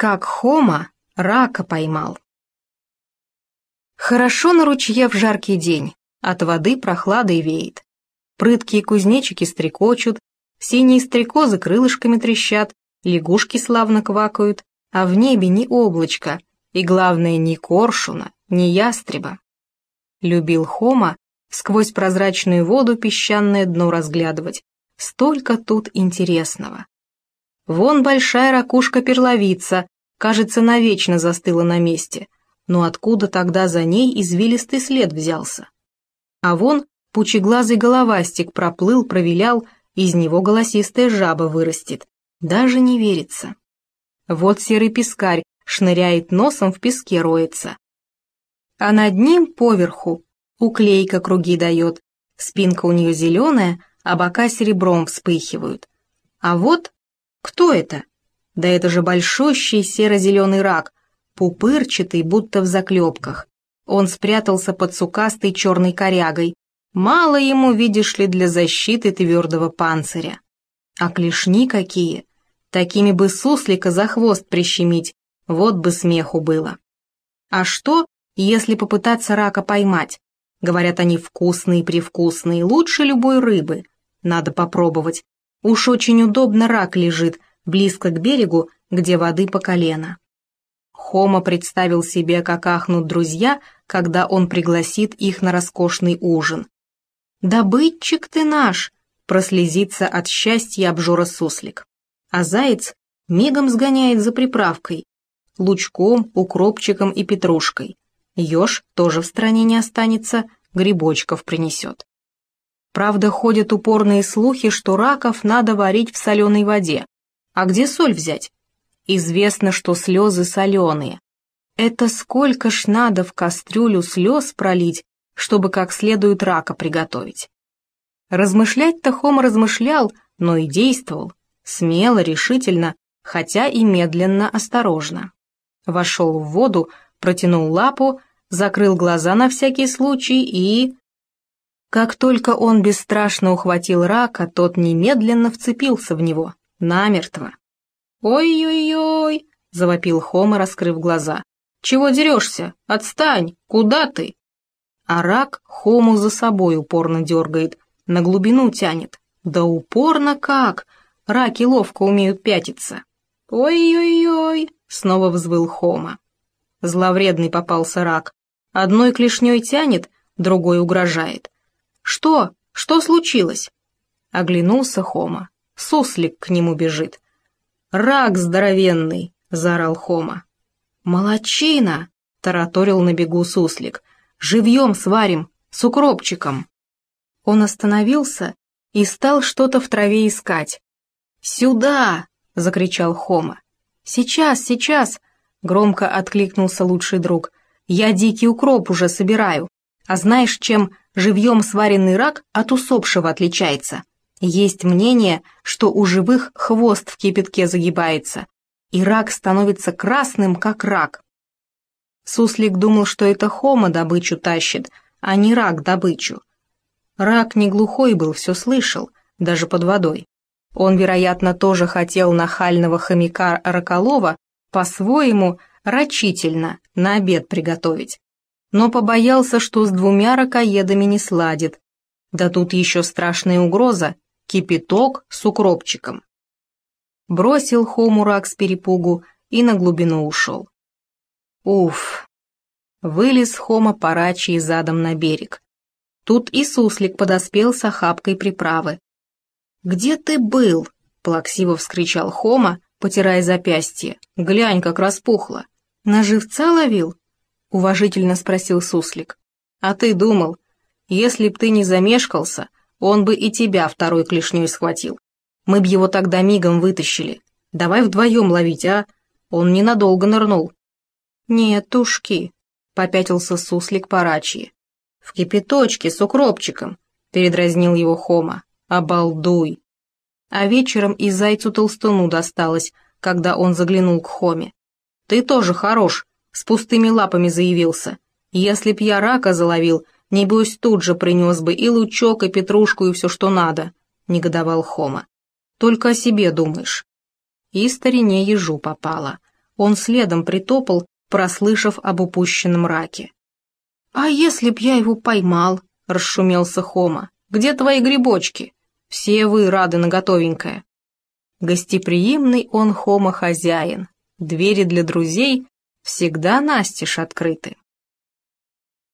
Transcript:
Как Хома рака поймал. Хорошо на ручье в жаркий день, от воды прохладой веет. Прыткие кузнечики стрекочут, синие стрекозы крылышками трещат, лягушки славно квакают, а в небе ни облачка, и главное, ни коршуна, ни ястреба. Любил Хома сквозь прозрачную воду песчаное дно разглядывать. Столько тут интересного. Вон большая ракушка-перловица, кажется, навечно застыла на месте, но откуда тогда за ней извилистый след взялся? А вон пучеглазый головастик проплыл, провилял, из него голосистая жаба вырастет. Даже не верится. Вот серый пескарь шныряет носом, в песке роется. А над ним поверху уклейка круги дает, спинка у нее зеленая, а бока серебром вспыхивают. А вот кто это? Да это же большущий серо-зеленый рак, пупырчатый, будто в заклепках. Он спрятался под сукастой черной корягой. Мало ему, видишь ли, для защиты твердого панциря. А клешни какие! Такими бы суслика за хвост прищемить, вот бы смеху было. А что, если попытаться рака поймать? Говорят, они вкусные-привкусные, лучше любой рыбы. Надо попробовать. Уж очень удобно рак лежит, близко к берегу, где воды по колено. Хома представил себе, как ахнут друзья, когда он пригласит их на роскошный ужин. «Добытчик ты наш!» — прослезится от счастья обжора суслик. А заяц мигом сгоняет за приправкой, лучком, укропчиком и петрушкой. Еж тоже в стороне не останется, грибочков принесет. Правда, ходят упорные слухи, что раков надо варить в соленой воде. А где соль взять? Известно, что слезы соленые. Это сколько ж надо в кастрюлю слез пролить, чтобы как следует рака приготовить. Размышлять-то Хома размышлял, но и действовал. Смело, решительно, хотя и медленно, осторожно. Вошел в воду, протянул лапу, закрыл глаза на всякий случай и... Как только он бесстрашно ухватил рака, тот немедленно вцепился в него, намертво. «Ой-ой-ой!» — завопил Хома, раскрыв глаза. «Чего дерешься? Отстань! Куда ты?» А рак Хому за собой упорно дергает, на глубину тянет. Да упорно как! Раки ловко умеют пятиться. «Ой-ой-ой!» — снова взвыл Хома. Зловредный попался рак. Одной клешней тянет, другой угрожает. «Что? Что случилось?» Оглянулся Хома. Суслик к нему бежит. «Рак здоровенный!» — заорал Хома. «Молодчина!» — тараторил на бегу суслик. «Живьем сварим, с укропчиком!» Он остановился и стал что-то в траве искать. «Сюда!» — закричал Хома. «Сейчас, сейчас!» — громко откликнулся лучший друг. «Я дикий укроп уже собираю. А знаешь, чем живьем сваренный рак от усопшего отличается? Есть мнение, что у живых хвост в кипятке загибается, и рак становится красным, как рак». Суслик думал, что это Хома добычу тащит, а не рак добычу. Рак не глухой был, все слышал, даже под водой. Он, вероятно, тоже хотел нахального хомяка Раколова по-своему рачительно на обед приготовить, но побоялся, что с двумя ракоедами не сладит. Да тут еще страшная угроза — кипяток с укропчиком. Бросил Хому рак с перепугу и на глубину ушел. Уф! Вылез Хома по рачьи задом на берег. Тут и суслик подоспел с охапкой приправы. «Где ты был?» — плаксиво вскричал Хома, потирая запястье. «Глянь, как распухло!» «На живца ловил?» — уважительно спросил суслик. «А ты думал, если б ты не замешкался, он бы и тебя второй клешней схватил. Мы б его тогда мигом вытащили. Давай вдвоем ловить, а? Он ненадолго нырнул». «Нет, тушки», — попятился суслик по рачьи. «В кипяточке с укропчиком», — передразнил его Хома. «Обалдуй!» А вечером и зайцу-толстуну досталось, когда он заглянул к Хоме. «Ты тоже хорош, с пустыми лапами заявился. Если б я рака заловил, небось тут же принес бы и лучок, и петрушку, и все, что надо», — негодовал Хома. «Только о себе думаешь». И старине ежу попало. Он следом притопал, прослышав об упущенном раке. «А если б я его поймал?» — расшумелся Хома. «Где твои грибочки? Все вы рады на готовенькое». Гостеприимный он, Хома, хозяин. Двери для друзей всегда настежь открыты.